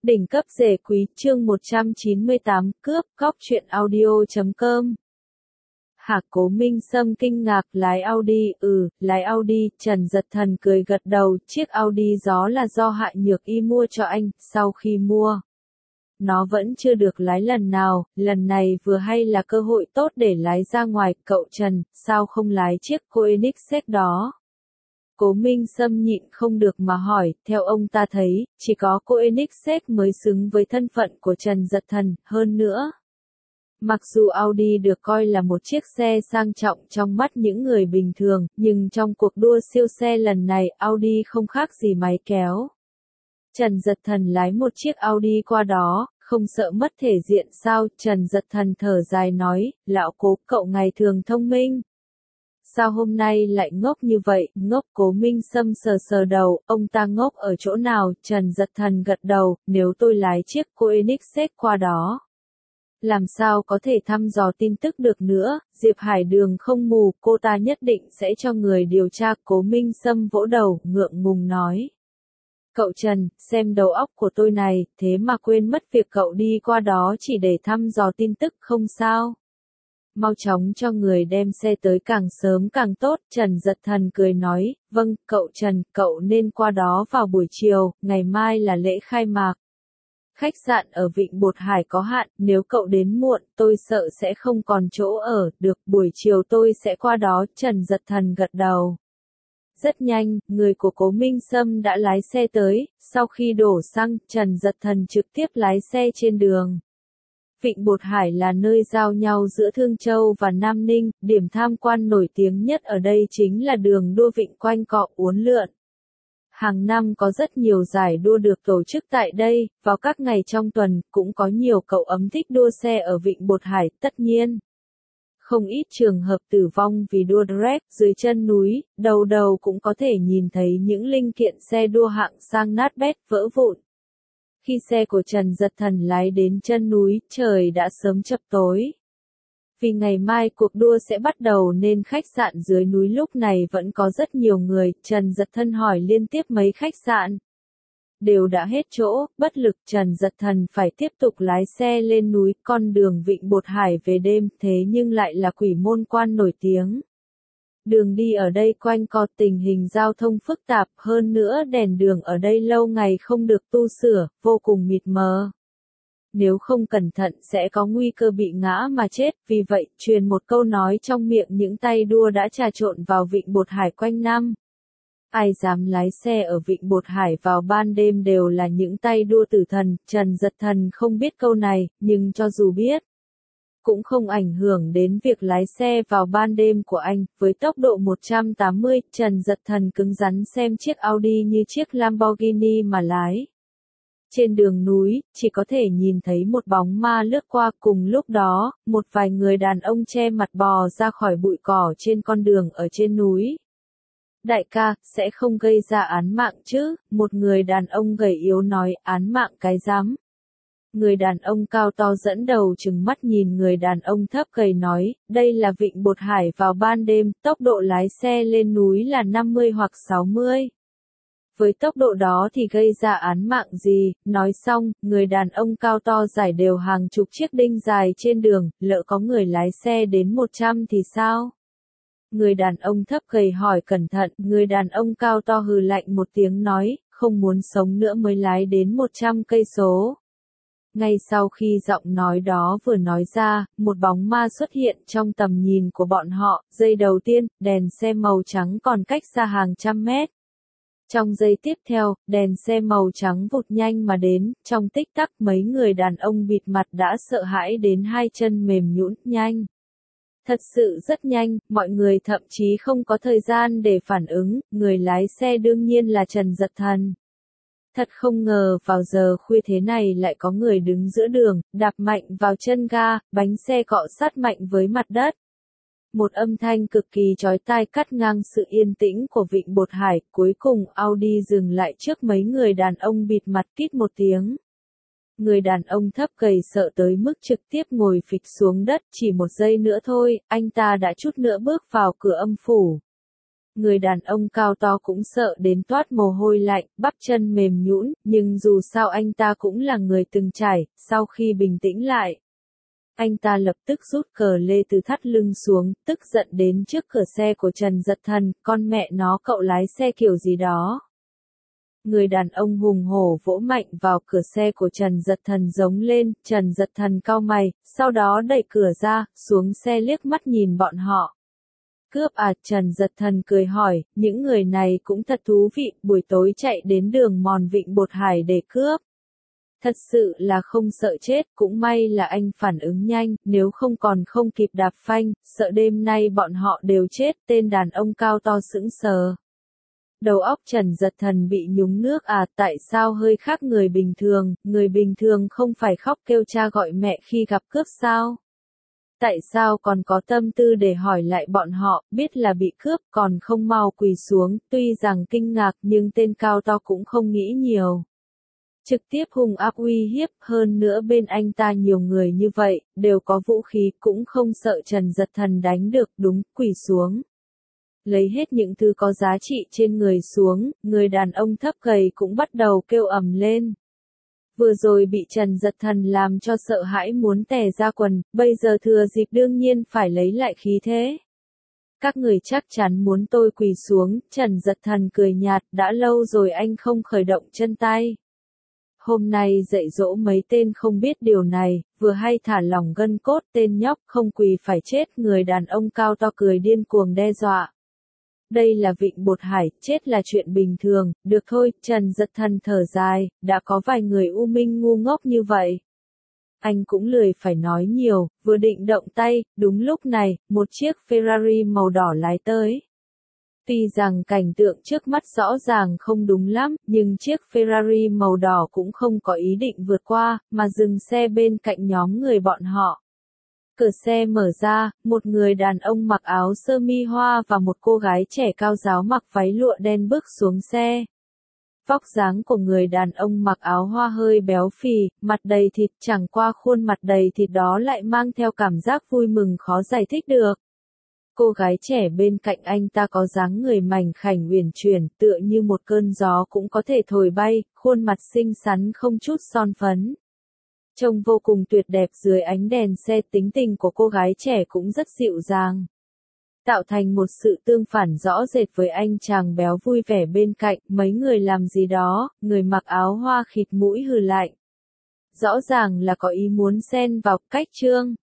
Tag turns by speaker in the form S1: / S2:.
S1: Đỉnh cấp rể quý chương 198 cướp cóc truyện audio.com. Hả? Cố Minh Sâm kinh ngạc, lái Audi, lái Audi, Trần Dật Thần cười gật đầu, chiếc Audi gió là do Hạ Nhược Y mua cho anh, sau khi mua, nó vẫn chưa được lái lần nào, lần này vừa hay là cơ hội tốt để lái ra ngoài, cậu Trần, sao không lái chiếc Koenigsegg đó? Cố Minh Sâm nhịn không được mà hỏi, theo ông ta thấy, chỉ có Koenigsegg mới xứng với thân phận của Trần Dật Thần, hơn nữa. Mặc dù Audi được coi là một chiếc xe sang trọng trong mắt những người bình thường, nhưng trong cuộc đua siêu xe lần này, Audi không khác gì máy kéo. Trần Dật Thần lái một chiếc Audi qua đó, không sợ mất thể diện sao? Trần Dật Thần thở dài nói, lão Cố, cậu ngày thường thông minh. Sao hôm nay lại ngốc như vậy? Ngốc? Cố Minh Sâm sờ sờ đầu, ông ta ngốc ở chỗ nào? Trần Dật Thần gật đầu, nếu tôi lái chiếc Koenigsegg qua đó, làm sao có thể thăm dò tin tức được nữa? Diệp Hải Đường không mù, cô ta nhất định sẽ cho người điều tra. Cố Minh Sâm vỗ đầu, ngượng ngùng nói. Cậu Trần, xem đầu óc của tôi này, thế mà quên mất việc cậu đi qua đó chỉ để thăm dò tin tức không sao? Mau chóng cho người đem xe tới, càng sớm càng tốt. Trần Dật Thần cười nói, vâng, cậu Trần, cậu nên qua đó vào buổi chiều, ngày mai là lễ khai mạc. Khách sạn ở Vịnh Bột Hải có hạn, nếu cậu đến muộn, tôi sợ sẽ không còn chỗ ở, được, buổi chiều tôi sẽ qua đó. Trần Dật Thần gật đầu. Rất nhanh, người của Cố Minh Sâm đã lái xe tới, sau khi đổ xăng, Trần Dật Thần trực tiếp lái xe trên đường. Vịnh Bột Hải là nơi giao nhau giữa Thương Châu và Nam Ninh, điểm tham quan nổi tiếng nhất ở đây chính là đường đua vịnh quanh cọ uốn lượn. Hàng năm có rất nhiều giải đua được tổ chức tại đây, vào các ngày trong tuần, cũng có nhiều cậu ấm thích đua xe ở Vịnh Bột Hải, tất nhiên. Không ít trường hợp tử vong vì đua drag dưới chân núi, đầu đầu cũng có thể nhìn thấy những linh kiện xe đua hạng sang nát bét, vỡ vụn. Khi xe của Trần Dật Thần lái đến chân núi, trời đã sớm chập tối. Vì ngày mai cuộc đua sẽ bắt đầu nên khách sạn dưới núi lúc này vẫn có rất nhiều người. Trần Dật Thần hỏi liên tiếp mấy khách sạn, đều đã hết chỗ, bất lực. Trần Dật Thần phải tiếp tục lái xe lên núi. Con đường Vịnh Bột Hải về đêm thế nhưng lại là Quỷ Môn Quan nổi tiếng. Đường đi ở đây quanh co, tình hình giao thông phức tạp, hơn nữa đèn đường ở đây lâu ngày không được tu sửa, vô cùng mịt mờ. Nếu không cẩn thận sẽ có nguy cơ bị ngã mà chết, vì vậy, truyền một câu nói trong miệng những tay đua đã trà trộn vào Vịnh Bột Hải quanh năm. Ai dám lái xe ở Vịnh Bột Hải vào ban đêm đều là những tay đua tử thần. Trần Dật Thần không biết câu này, nhưng cho dù biết, cũng không ảnh hưởng đến việc lái xe vào ban đêm của anh. Với tốc độ 180, Trần Dật Thần cứng rắn xem chiếc Audi như chiếc Lamborghini mà lái. Trên đường núi, chỉ có thể nhìn thấy một bóng ma lướt qua. Cùng lúc đó, một vài người đàn ông che mặt bò ra khỏi bụi cỏ trên con đường ở trên núi. Đại ca, sẽ không gây ra án mạng chứ? Một người đàn ông gầy yếu nói. Án mạng cái rắm. Người đàn ông cao to dẫn đầu trừng mắt nhìn người đàn ông thấp gầy nói, đây là Vịnh Bột Hải vào ban đêm, tốc độ lái xe lên núi là 50 hoặc 60. Với tốc độ đó thì gây ra án mạng gì? Nói xong, người đàn ông cao to giải đều hàng chục chiếc đinh dài trên đường, lỡ có người lái xe đến 100 thì sao? Người đàn ông thấp gầy hỏi cẩn thận, người đàn ông cao to hừ lạnh một tiếng nói, không muốn sống nữa mới lái đến 100 cây số. Ngay sau khi giọng nói đó vừa nói ra, một bóng ma xuất hiện trong tầm nhìn của bọn họ. Giây đầu tiên, đèn xe màu trắng còn cách xa hàng trăm mét. Trong giây tiếp theo, đèn xe màu trắng vụt nhanh mà đến, trong tích tắc mấy người đàn ông bịt mặt đã sợ hãi đến hai chân mềm nhũn. Nhanh. Thật sự rất nhanh, mọi người thậm chí không có thời gian để phản ứng. Người lái xe đương nhiên là Trần Dật Thần. Thật không ngờ vào giờ khuya thế này lại có người đứng giữa đường, đạp mạnh vào chân ga, bánh xe cọ sát mạnh với mặt đất. Một âm thanh cực kỳ chói tai cắt ngang sự yên tĩnh của Vịnh Bột Hải. Cuối cùng Audi dừng lại trước mấy người đàn ông bịt mặt, kít một tiếng. Người đàn ông thấp gầy sợ tới mức trực tiếp ngồi phịch xuống đất. Chỉ một giây nữa thôi, anh ta đã chút nữa bước vào cửa âm phủ. Người đàn ông cao to cũng sợ đến toát mồ hôi lạnh, bắp chân mềm nhũn, nhưng dù sao anh ta cũng là người từng trải, sau khi bình tĩnh lại. Anh ta lập tức rút cờ lê từ thắt lưng xuống, tức giận đến trước cửa xe của Trần Dật Thần, con mẹ nó cậu lái xe kiểu gì đó. Người đàn ông hùng hổ vỗ mạnh vào cửa xe của Trần Dật Thần giống lên, Trần Dật Thần cau mày, sau đó đẩy cửa ra, xuống xe liếc mắt nhìn bọn họ. Cướp à? Trần Dật Thần cười hỏi, những người này cũng thật thú vị, buổi tối chạy đến đường mòn Vịnh Bột Hải để cướp. Thật sự là không sợ chết, cũng may là anh phản ứng nhanh, nếu không còn không kịp đạp phanh, sợ đêm nay bọn họ đều chết, tên đàn ông cao to sững sờ. Đầu óc Trần Dật Thần bị nhúng nước à, tại sao hơi khác người bình thường không phải khóc kêu cha gọi mẹ khi gặp cướp sao? Tại sao còn có tâm tư để hỏi lại bọn họ, biết là bị cướp còn không mau quỳ xuống, tuy rằng kinh ngạc nhưng tên cao to cũng không nghĩ nhiều. Trực tiếp hung ác uy hiếp, hơn nữa bên anh ta nhiều người như vậy, đều có vũ khí, cũng không sợ Trần Dật Thần đánh được, đúng, quỳ xuống. Lấy hết những thứ có giá trị trên người xuống, người đàn ông thấp gầy cũng bắt đầu kêu ầm lên. Vừa rồi bị Trần Dật Thần làm cho sợ hãi muốn tè ra quần, bây giờ thừa dịp đương nhiên phải lấy lại khí thế. Các người chắc chắn muốn tôi quỳ xuống, Trần Dật Thần cười nhạt, đã lâu rồi anh không khởi động chân tay. Hôm nay dạy dỗ mấy tên không biết điều này, vừa hay thả lỏng gân cốt, tên nhóc không quỳ phải chết, người đàn ông cao to cười điên cuồng đe dọa. Đây là Vịnh Bột Hải, chết là chuyện bình thường, được thôi, Trần Dật Thần thở dài, đã có vài người u minh ngu ngốc như vậy. Anh cũng lười phải nói nhiều, vừa định động tay, đúng lúc này, một chiếc Ferrari màu đỏ lái tới. Tuy rằng cảnh tượng trước mắt rõ ràng không đúng lắm, nhưng chiếc Ferrari màu đỏ cũng không có ý định vượt qua, mà dừng xe bên cạnh nhóm người bọn họ. Cửa xe mở ra, một người đàn ông mặc áo sơ mi hoa và một cô gái trẻ cao ráo mặc váy lụa đen bước xuống xe. Vóc dáng của người đàn ông mặc áo hoa hơi béo phì, mặt đầy thịt, chẳng qua khuôn mặt đầy thịt đó lại mang theo cảm giác vui mừng khó giải thích được. Cô gái trẻ bên cạnh anh ta có dáng người mảnh khảnh uyển chuyển, tựa như một cơn gió cũng có thể thổi bay, khuôn mặt xinh xắn không chút son phấn. Trông vô cùng tuyệt đẹp dưới ánh đèn xe, tính tình của cô gái trẻ cũng rất dịu dàng. Tạo thành một sự tương phản rõ rệt với anh chàng béo vui vẻ bên cạnh, mấy người làm gì đó, người mặc áo hoa khịt mũi hừ lạnh. Rõ ràng là có ý muốn xen vào, cách trương.